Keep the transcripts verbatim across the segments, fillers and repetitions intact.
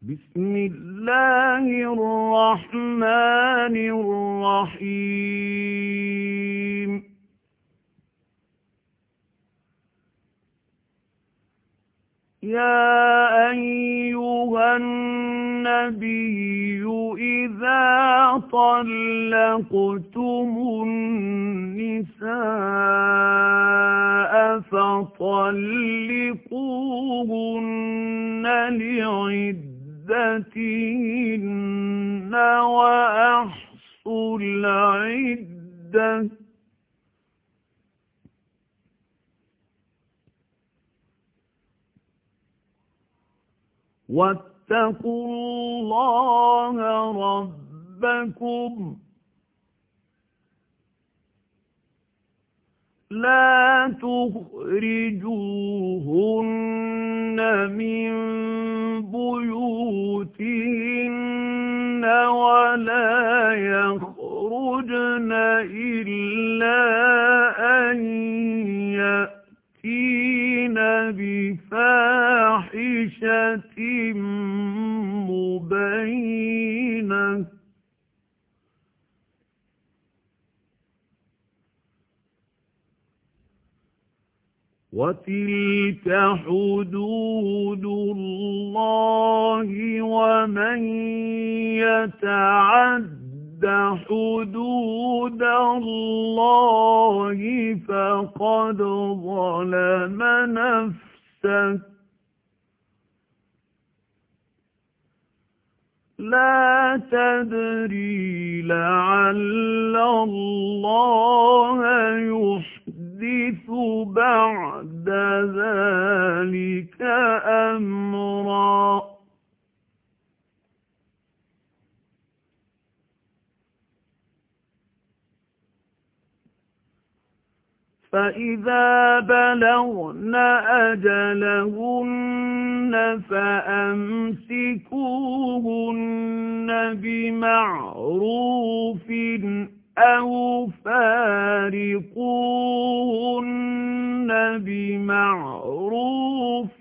بسم الله الرحمن الرحيم يا أيها النبي إذا طلقتم النساء فطلقوهن لعدتهن وأحصوا العدة واتقوا الله ربكم لا تخرجوهن من بيوتهن ولا يخرجن إلا أن يأتين بفاحشة مبينة وتلك حدود الله ومن يتعد حدود الله فقد ظلم نفسه لا تدري لعل الله يحدث بعد ذلك أمرا فإذا بلغن أجلهن فأمسكوهن بمعروف أو فارقوهن بمعروف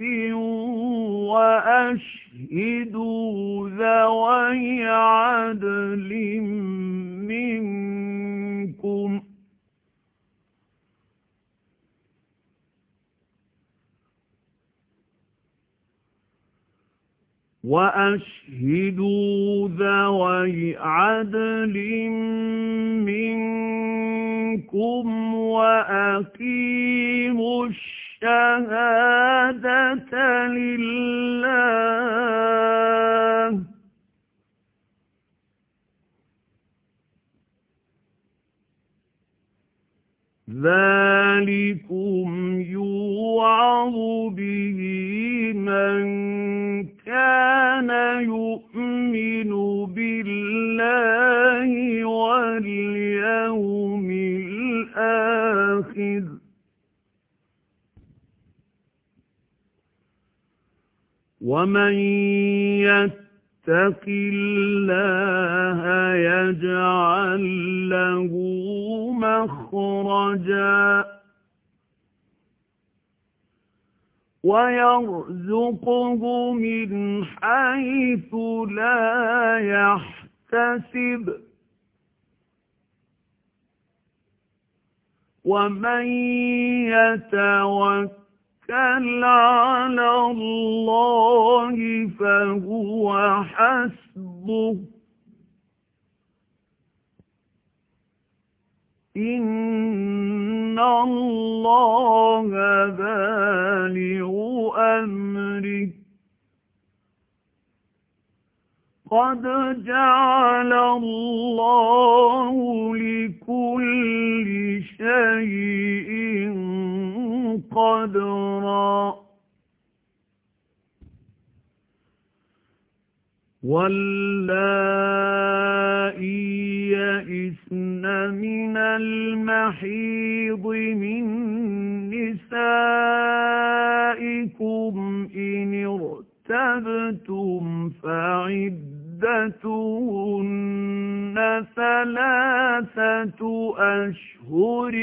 وأشهدوا ذوي عدل منكم وأشهدوا ذوي عدل منكم وأقيموا الشهادة لله ذلكم يوعظ به من كان يؤمن بالله واليوم الآخر ومن يتق الله يجعل له مخرجا ويرزقه من حيث لا يحتسب ومن يتوكل على الله فهو حسبه إن الله بالغ أمره قد جعل الله لكل شيء قدرا واللائي يئسن من المحيض من نسائكم إن ارتبتم فعدتهن ثلاثة أشهر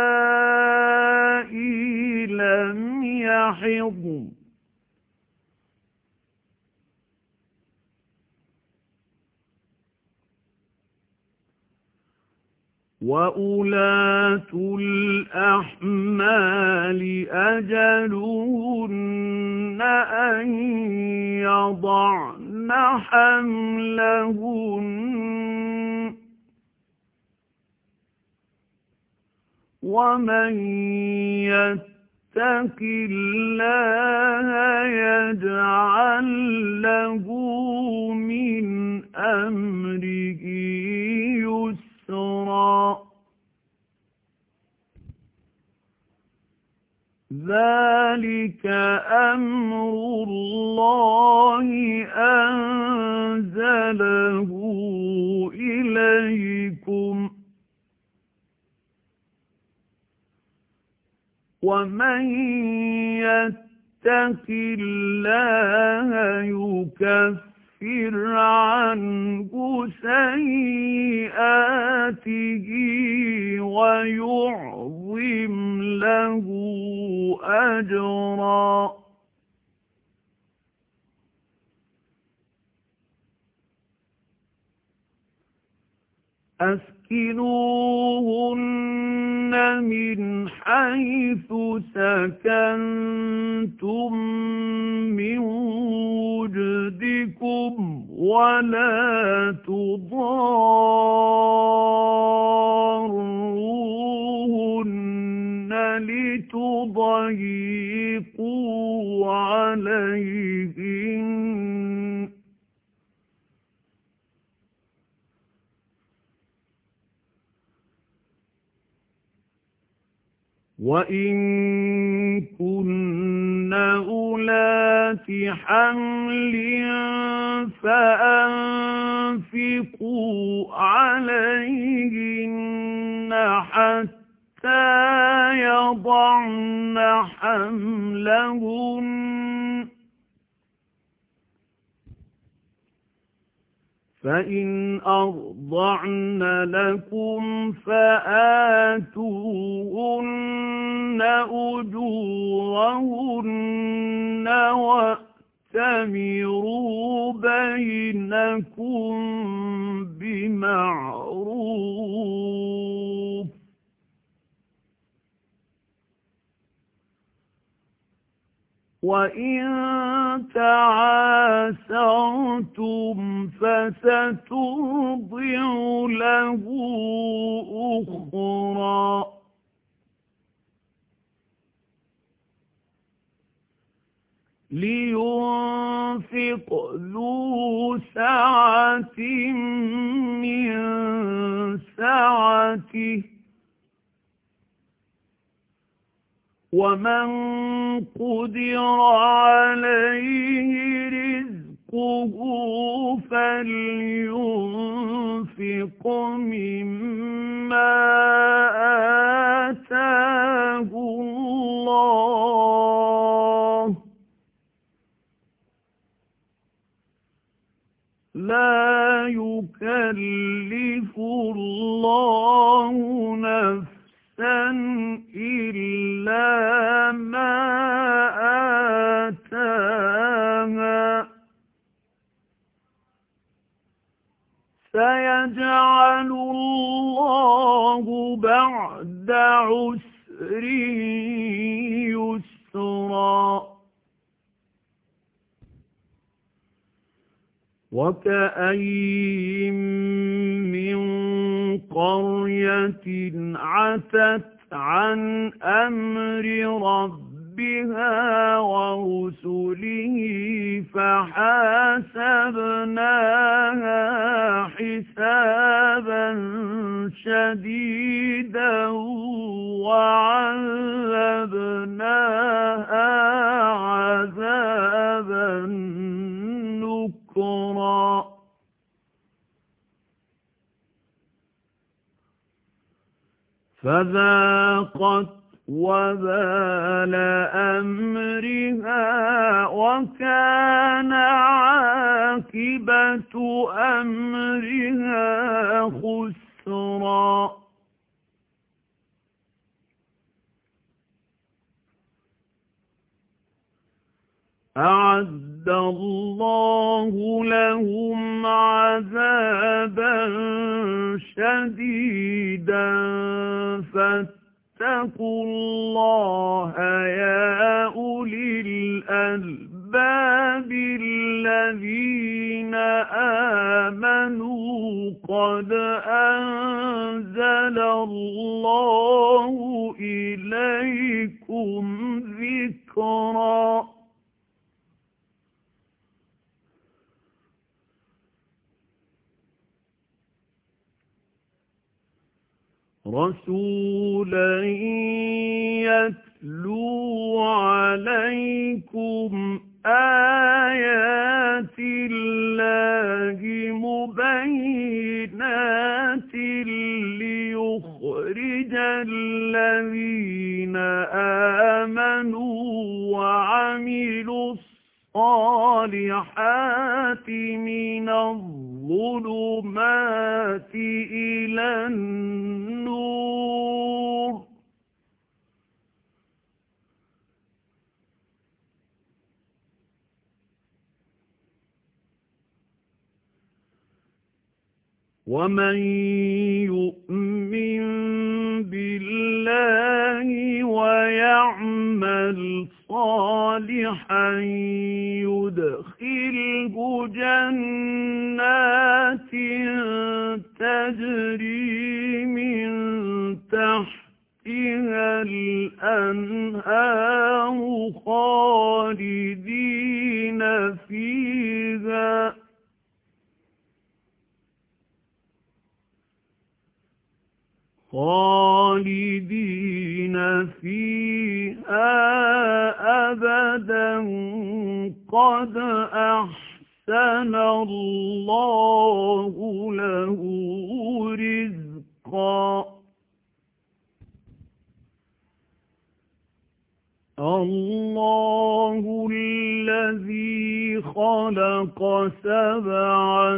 واللائي لم يحضن وَأُولَاتُ الْأَحْمَالِ أَجَلُهُنَّ أَن يَضَعْنَ حَمْلَهُنَّ ۚ وَمَن يَتَّقِ اللَّهَ يَجْعَل لَّهُ مِنْ أَمْرِهِ يُسْرًا. ذَلِكَ أَمْرُ اللَّهِ أَنزَلَهُ إِلَيْكُمْ ۚ وَمَن يَتَّقِ اللَّهَ يُكَفِّرْ عَنْهُ سَيِّئَاتِهِ وَيُعْظِمْ لَهُ أَجْرًا. أَسْكِنُوهُنَّ مِنْ حَيْثُ سَكَنْتُم مِّن وُجْدِكُمْ وَلَا تُضَارُّوهُنَّ لِتُضَيِّقُوا عَلَيْهِنَّ ۚ وَإِن كُنَّ أُولَاتِ حَمْلٍ فَأَنفِقُوا عَلَيْهِنَّ حَتَّىٰ يَضَعْنَ حَمْلَهُنَّ ۚ فَإِنْ أَرْضَعْنَ لَكُمْ فَآتُوهُنَّ أُجُورَهُنَّ وَأْتَمِرُوا بَيْنَكُم بِمَعْرُوفٍ ۖ وَإِن تَعَاسَرْتُمْ فَسَتُرْضِعُ لَهُ أُخْرَىٰ. لِيُنفِقْ ذُو سَعَةٍ مِّن سَعَتِهِ ۖ وَمَن قُدِرَ عَلَيْهِ رِزْقُهُ فَلْيُنفِقْ مِمَّا آتَاهُ اللَّهُ ۚ لَا يُكَلِّفُ اللَّهُ نَفْسًا إِلَّا مَا آتَاهَا ۚ سَيَجْعَلُ اللَّهُ بَعْدَ عُسْرٍ يُسْرًا. وَكَأَيِّن مِّن قَرْيَةٍ عَتَتْ عَنْ أَمْرِ رَبِّهَا وَرُسُلِهِ فَحَاسَبْنَاهَا حِسَابًا شَدِيدًا وَعَذَّبْنَاهَا عَذَابًا نُّكْرًا. فَذَاقَتْ وَبَالَ أَمْرِهَا وَكَانَ عَاقِبَةُ أَمْرِهَا خُسْرًا. أعد الله لهم عذابا شديدا فاتقوا الله يا أولي الألباب الذين آمنوا قد أنزل الله إليكم ذكرا رسولا يتلو عليكم آيات الله مبينات ليخرج الذين آمنوا وعملوا الصالحات من الظلمات إلى النور ومن يؤمن بالله ويعمل صالحا يدخله جنات تجري من تحتها الأنهار خالدين فيها خالدين فيها أبدا قد أحسن الله له رزقا الله الذي خلق سبع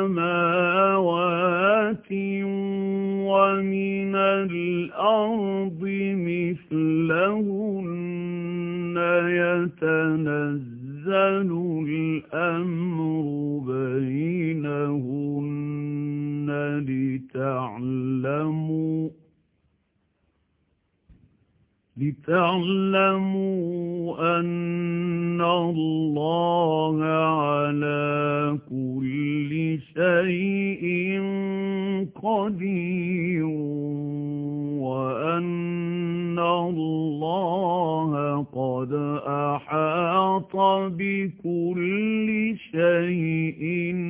سماوات ومن الأرض مثلهن يتنزل الأمر بينهن لتعلموا لتعلموا أن الله على كل شيء قدير وأن الله قد أحاط بكل شيء